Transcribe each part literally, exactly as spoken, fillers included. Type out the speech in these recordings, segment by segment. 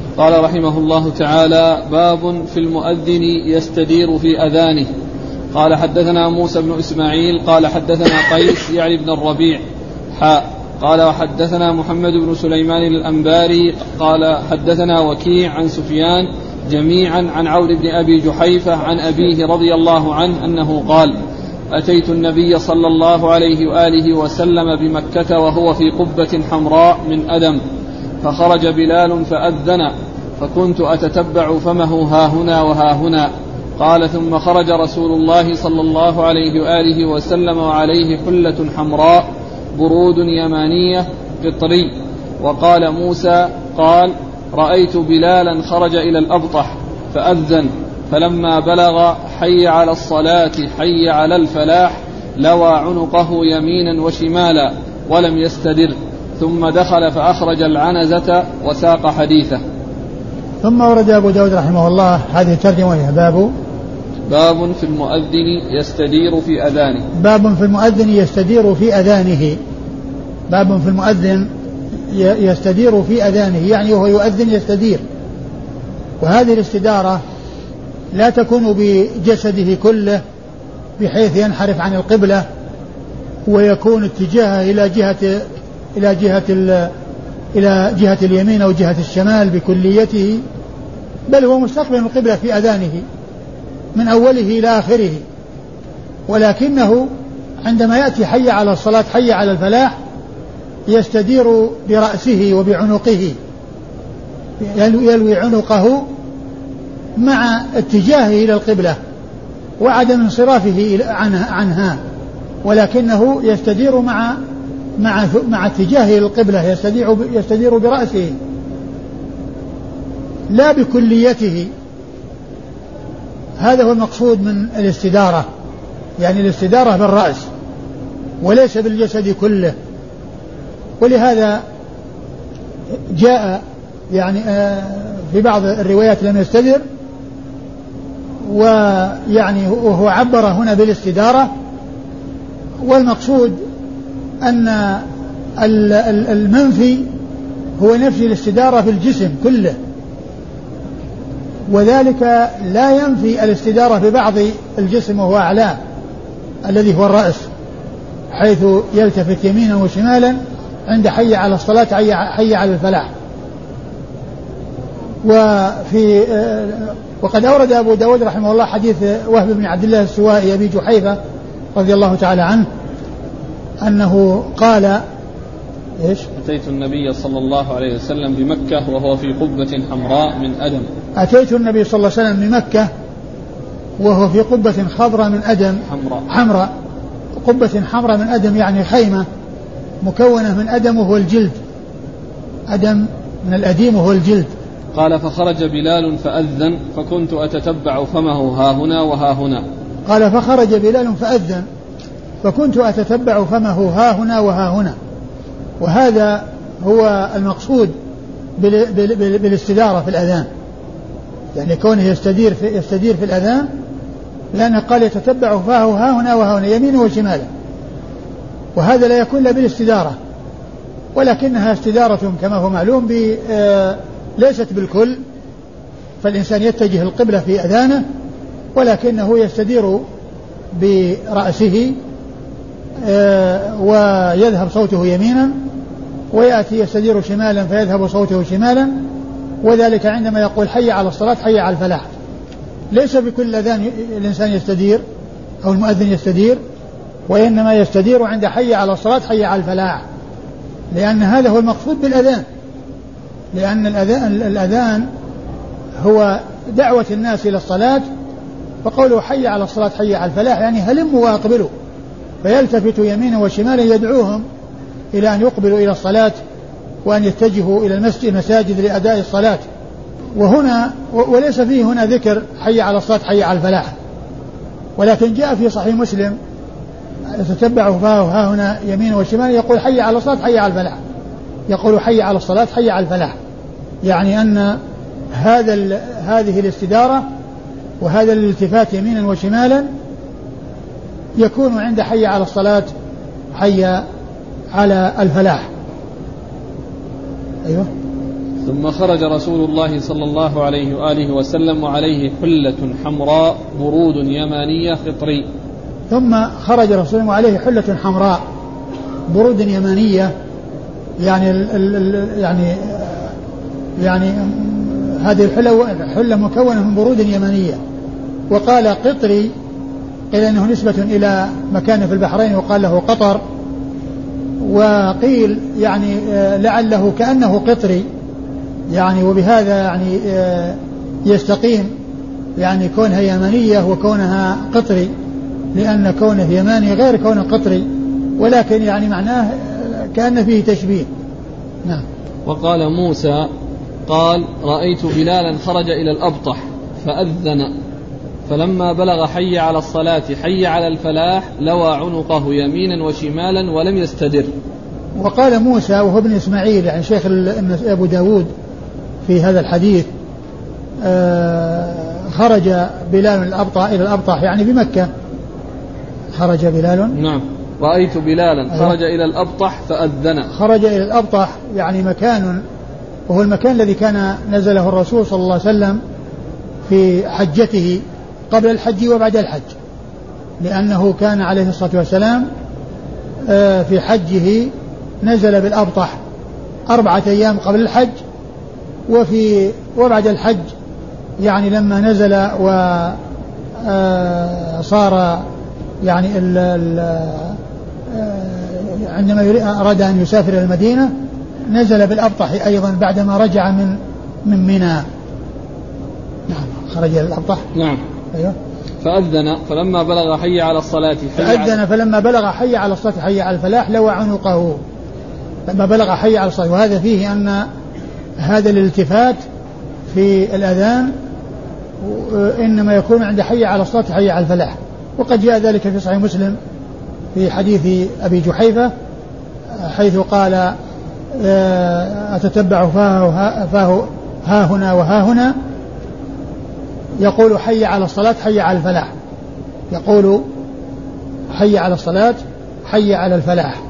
قال رحمه الله تعالى: باب في المؤذن يستدير في أذانه. قال حدثنا موسى بن إسماعيل قال حدثنا قيس يعني بن الربيع حاء قال وحدثنا محمد بن سليمان الأنباري قال حدثنا وكيع عن سفيان جميعا عن عون بن أبي جحيفة عن أبيه رضي الله عنه أنه قال: أتيت النبي صلى الله عليه وآله وسلم بمكة وهو في قبة حمراء من أدم، فخرج بلال فأذن، فكنت أتتبع فمه هاهنا وهاهنا. قال: ثم خرج رسول الله صلى الله عليه وآله وسلم وعليه حلة حمراء برود يمانية قطري. وقال موسى قال: رأيت بلالا خرج إلى الأبطح فأذن، فلما بلغ حي على الصلاة حي على الفلاح لوى عنقه يمينا وشمالا ولم يستدر، ثم دخل فأخرج العنزة وساق حديثه. ثم ورد أبو داود رحمه الله هذه الترجمة: باب باب في المؤذن يستدير في أذانه. باب في المؤذن يستدير في أذانه. باب في المؤذن يستدير في أذانه، يعني وهو يؤذن يستدير. وهذه الاستدارة لا تكون بجسده كله بحيث ينحرف عن القبلة ويكون اتجاهه إلى جهة إلى جهة إلى جهة اليمين أو جهة الشمال بكليته، بل هو مستقبل القبلة في أذانه من أوله إلى آخره، ولكنه عندما يأتي حي على الصلاة حي على الفلاح يستدير برأسه وبعنقه، يلوي عنقه مع اتجاهه إلى القبلة وعدم انصرافه عنها، ولكنه يستدير مع مع مع اتجاهه إلى القبلة، يستدير يستدير برأسه لا بكليته. هذا هو المقصود من الاستدارة، يعني الاستدارة بالرأس وليس بالجسد كله. ولهذا جاء يعني في بعض الروايات لم يستدر، ويعني وهو عبر هنا بالاستدارة، والمقصود أن المنفي هو نفي الاستدارة في الجسم كله، وذلك لا ينفي الاستدارة في بعض الجسم وهو أعلاه الذي هو الرأس، حيث يلتفت يمينا وشمالا عند حي على الصلاة حي على الفلاح. وفي وقد أورد أبو داود رحمه الله حديث وهب بن عبد الله السوائي أبي جحيفة رضي الله تعالى عنه أنه قال: إيش؟ أتيت النبي صلى الله عليه وسلم بمكة وهو في قبة حمراء من أدم. أتيت النبي صلى الله عليه وسلم بمكة وهو في قبة خضراء من أدم حمراء حمراء قبة حمراء من أدم، يعني خيمة مكونة من أدم وهو الجلد، أدم من الأديم وهو الجلد. قال: فخرج بلال فأذن، فكنت أتتبع فمه ها هنا وها هنا. قال: فخرج بلال فأذن، فكنت أتتبع فمه ها هنا وها هنا. وهذا هو المقصود بالاستدارة في الأذان، يعني كونه يستدير في, يستدير في الأذان، لأنه قال يتتبع فاه ها هنا وها هنا يمينه وشماله، وهذا لا يكون إلا بالاستدارة، ولكنها استدارة كما هو معلوم ليست بالكل، فالإنسان يتجه القبلة في أذانه، ولكنه يستدير برأسه ويذهب صوته يمينا، ويأتي يستدير شمالا فيذهب صوته شمالا، وذلك عندما يقول حي على الصلاة حي على الفلاح. ليس بكل أذان الإنسان يستدير أو المؤذن يستدير، وإنما يستدير عند حي على الصلاة حي على الفلاح، لأن هذا هو المقصود بالأذان، لأن الأذان, الأذان هو دعوة الناس إلى الصلاة، فقوله حي على الصلاة حي على الفلاح يعني هلموا وأقبلوا، فيلتفت يمينا وشمالا يدعوهم إلى أن يقبلوا إلى الصلاة وأن يتجهوا إلى المسجد المساجد لأداء الصلاة. وهنا وليس فيه هنا ذكر حي على الصلاة حي على الفلاح، ولكن جاء في صحيح مسلم يتتبع فاه ها هنا يمين وشمال يقول حي على الصلاة حي على الفلاح، يقول حي على الصلاة حي على الفلاح، يعني أن هذا هذه الاستدارة وهذا الالتفات يمينا وشمالا يكون عند حي على الصلاة حي على الفلاح. أيوه ثم خرج رسول الله صلى الله عليه وآله وسلم وعليه حلة حمراء برود يمانية خطري. ثم خرج رسول الله وعليه حلة حمراء برود يمانية، يعني ال ال يعني يعني هذه الحلة حلة مكونة من برود يمانية. وقال قطري، قيل انه نسبة الى مكان في البحرين وقال له قطر، وقيل يعني لعله كأنه قطري يعني، وبهذا يعني يستقيم يعني كونها يمانية وكونها قطري، لأن كونه يماني غير كونه قطري، ولكن يعني معناه كأن فيه تشبيه. نعم. وقال موسى قال رأيت بلالا خرج إلى الأبطح فأذن، فلما بلغ حي على الصلاة حي على الفلاح لوى عنقه يمينا وشمالا ولم يستدر. وقال موسى وهو ابن إسماعيل يعني شيخ أبو داود في هذا الحديث، خرج بلال الأبطح إلى الأبطح يعني بمكة، خرج بلال. نعم. رأيت بلالا خرج إلى الأبطح فأذن. خرج إلى الأبطح يعني مكان، وهو المكان الذي كان نزله الرسول صلى الله عليه وسلم في حجته قبل الحج وبعد الحج، لأنه كان عليه الصلاة والسلام في حجه نزل بالأبطح أربعة أيام قبل الحج، وفي وبعد الحج يعني لما نزل وصار يعني ال ال عندما أراد أن يسافر إلى المدينة نزل بالأبطح أيضا بعدما رجع من من منى. نعم. خرج إلى الأبطح. نعم. أيوه. فأذن فلما بلغ حي على الصلاة فأذن فلما بلغ حي على الصلاة حي على الفلاح لوى عنقه، لما بلغ حي على الصلاة. وهذا فيه أن هذا الالتفات في الأذان إنما يكون عند حي على الصلاة حي على الفلاح، وقد جاء ذلك في صحيح مسلم في حديث أبي جحيفة حيث قال أتتبع فاه, فاه ها هنا وها هنا، يقول حي على الصلاة حي على الفلاح، يقول حي على الصلاة حي على الفلاح.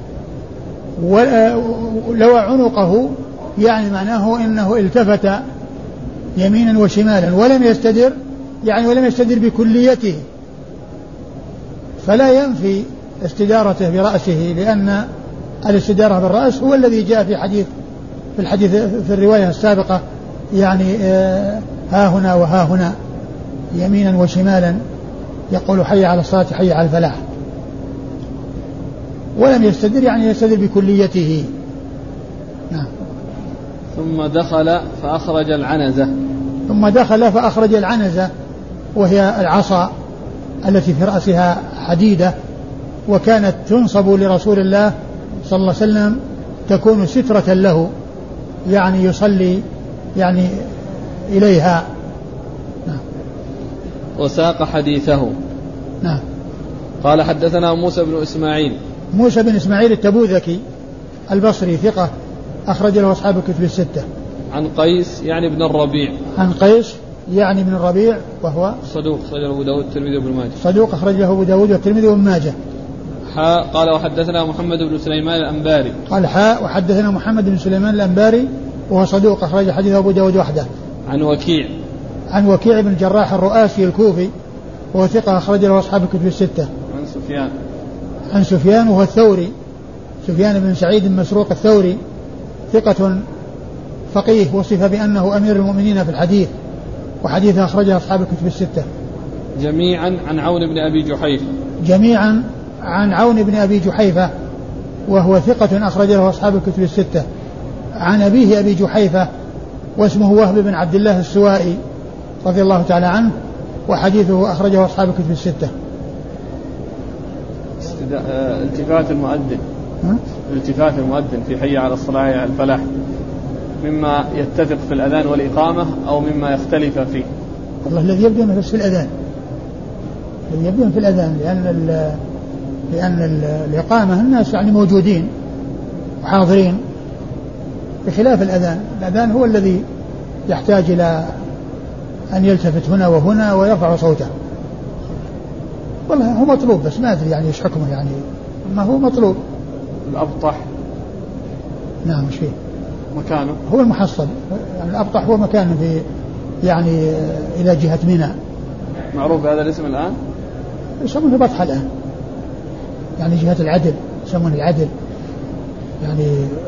ولو عنقه يعني معناه إنه التفت يمينا وشمالا ولم يستدر، يعني ولم يستدر بكليته، فلا ينفي استدارته برأسه، لأن الاستدارة بالرأس هو الذي جاء في حديث في الحديث في الرواية السابقة يعني ها هنا وها هنا يمينا وشمالا، يقول حي على الصلاة حي على الفلاح. ولم يستدر يعني يستدر بكليته. نعم. ثم دخل فأخرج العنزة. ثم دخل فأخرج العنزة، وهي العصا التي في رأسها حديدة، وكانت تنصب لرسول الله صلى الله عليه وسلم تكون سترة له، يعني يصلي يعني إليها. نعم. وساق حديثه. نعم. قال حدثنا موسى بن إسماعيل. موسى بن إسماعيل التبوذكي البصري ثقة أخرج له أصحاب الكتب الستة. عن قيس يعني ابن الربيع. عن قيس يعني ابن الربيع وهو صدوق أخرج له أبو داود والترمذي وابن ماجه. صدوق أخرج له أبو داود والترمذي وابن ماجه. حاء قال وحدثنا محمد بن سليمان الأنباري. قال حاء وحدثنا محمد بن سليمان الأنباري وهو صدوق أخرج حديث أبو داود وحده. عن وكيع. عن وكيع بن الجراح الرؤاسي الكوفي وهو ثقة أخرج له أصحاب الكتب الستة. عن سفيان. عن سفيان وهو الثوري، سفيان بن سعيد المسروق الثوري ثقة فقيه، وصف بأنه أمير المؤمنين في الحديث، وحديث أخرجه أصحاب الكتب الستة. جميعا عن عون بن أبي جحيفة. جميعا عن عون بن أبي جحيفة وهو ثقة أخرج له أصحاب الكتب الستة. عن أبيه أبي جحيفة واسمه وهب بن عبد الله السوائي رضي الله تعالى عنه، وحديثه أخرجه أصحاب الكتب الستة. التفات المؤذن التفات المؤذن في حي على الصلاة على الفلاح مما يتفق في الأذان والإقامة أو مما يختلف فيه؟ والله الذي يبدو أنه بس في الأذان، الذي يبدو في الأذان، لأن ال لأن ال الإقامة الناس يعني موجودين وحاضرين، بخلاف الأذان. الأذان هو الذي يحتاج إلى أن يلتفت هنا وهنا ويرفع صوته. والله هو مطلوب، بس ما أدري يعني إيش حكمه، يعني ما هو مطلوب. الأبطح. نعم. مش فيه مكانه هو المحصل، يعني الأبطح هو مكان في يعني إلى جهة منى. معروف بهذا الاسم الآن؟ يسمونه بطحة الآن، يعني جهة العدل، يسمونه العدل، يعني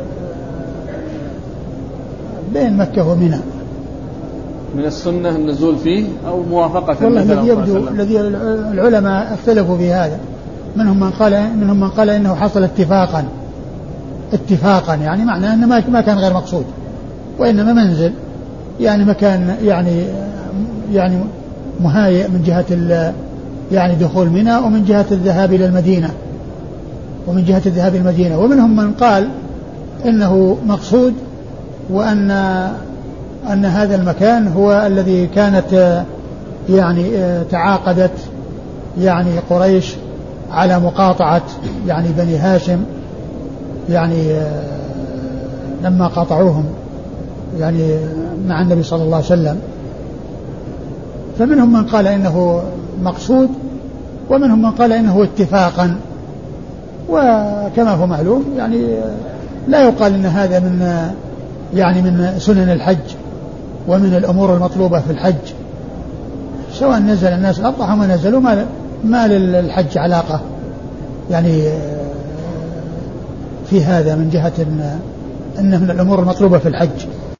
بين مكة ومنى. من السنة النزول فيه أو موافقة؟ والله الذي يبدو الذي العلماء اختلفوا في هذا، منهم من قال منهم من قال إنه حصل اتفاقا اتفاقا يعني معناه أنه ما كان غير مقصود، وإنما منزل يعني مكان يعني يعني مهيئ من جهة يعني دخول منى ومن جهة الذهاب إلى المدينة ومن جهة الذهاب إلى المدينة. ومنهم من قال إنه مقصود، وأن أن هذا المكان هو الذي كانت يعني تعاقدت يعني قريش على مقاطعة يعني بني هاشم، يعني لما قاطعوهم يعني مع النبي صلى الله عليه وسلم. فمنهم من قال إنه مقصود، ومنهم من قال إنه اتفاقا. وكما هو معلوم يعني لا يقال إن هذا من يعني من سنن الحج ومن الأمور المطلوبة في الحج، سواء نزل الناس الأضحى ما نزلوا ما, ما للحج علاقة يعني في هذا، من جهة إن إنه من الأمور المطلوبة في الحج.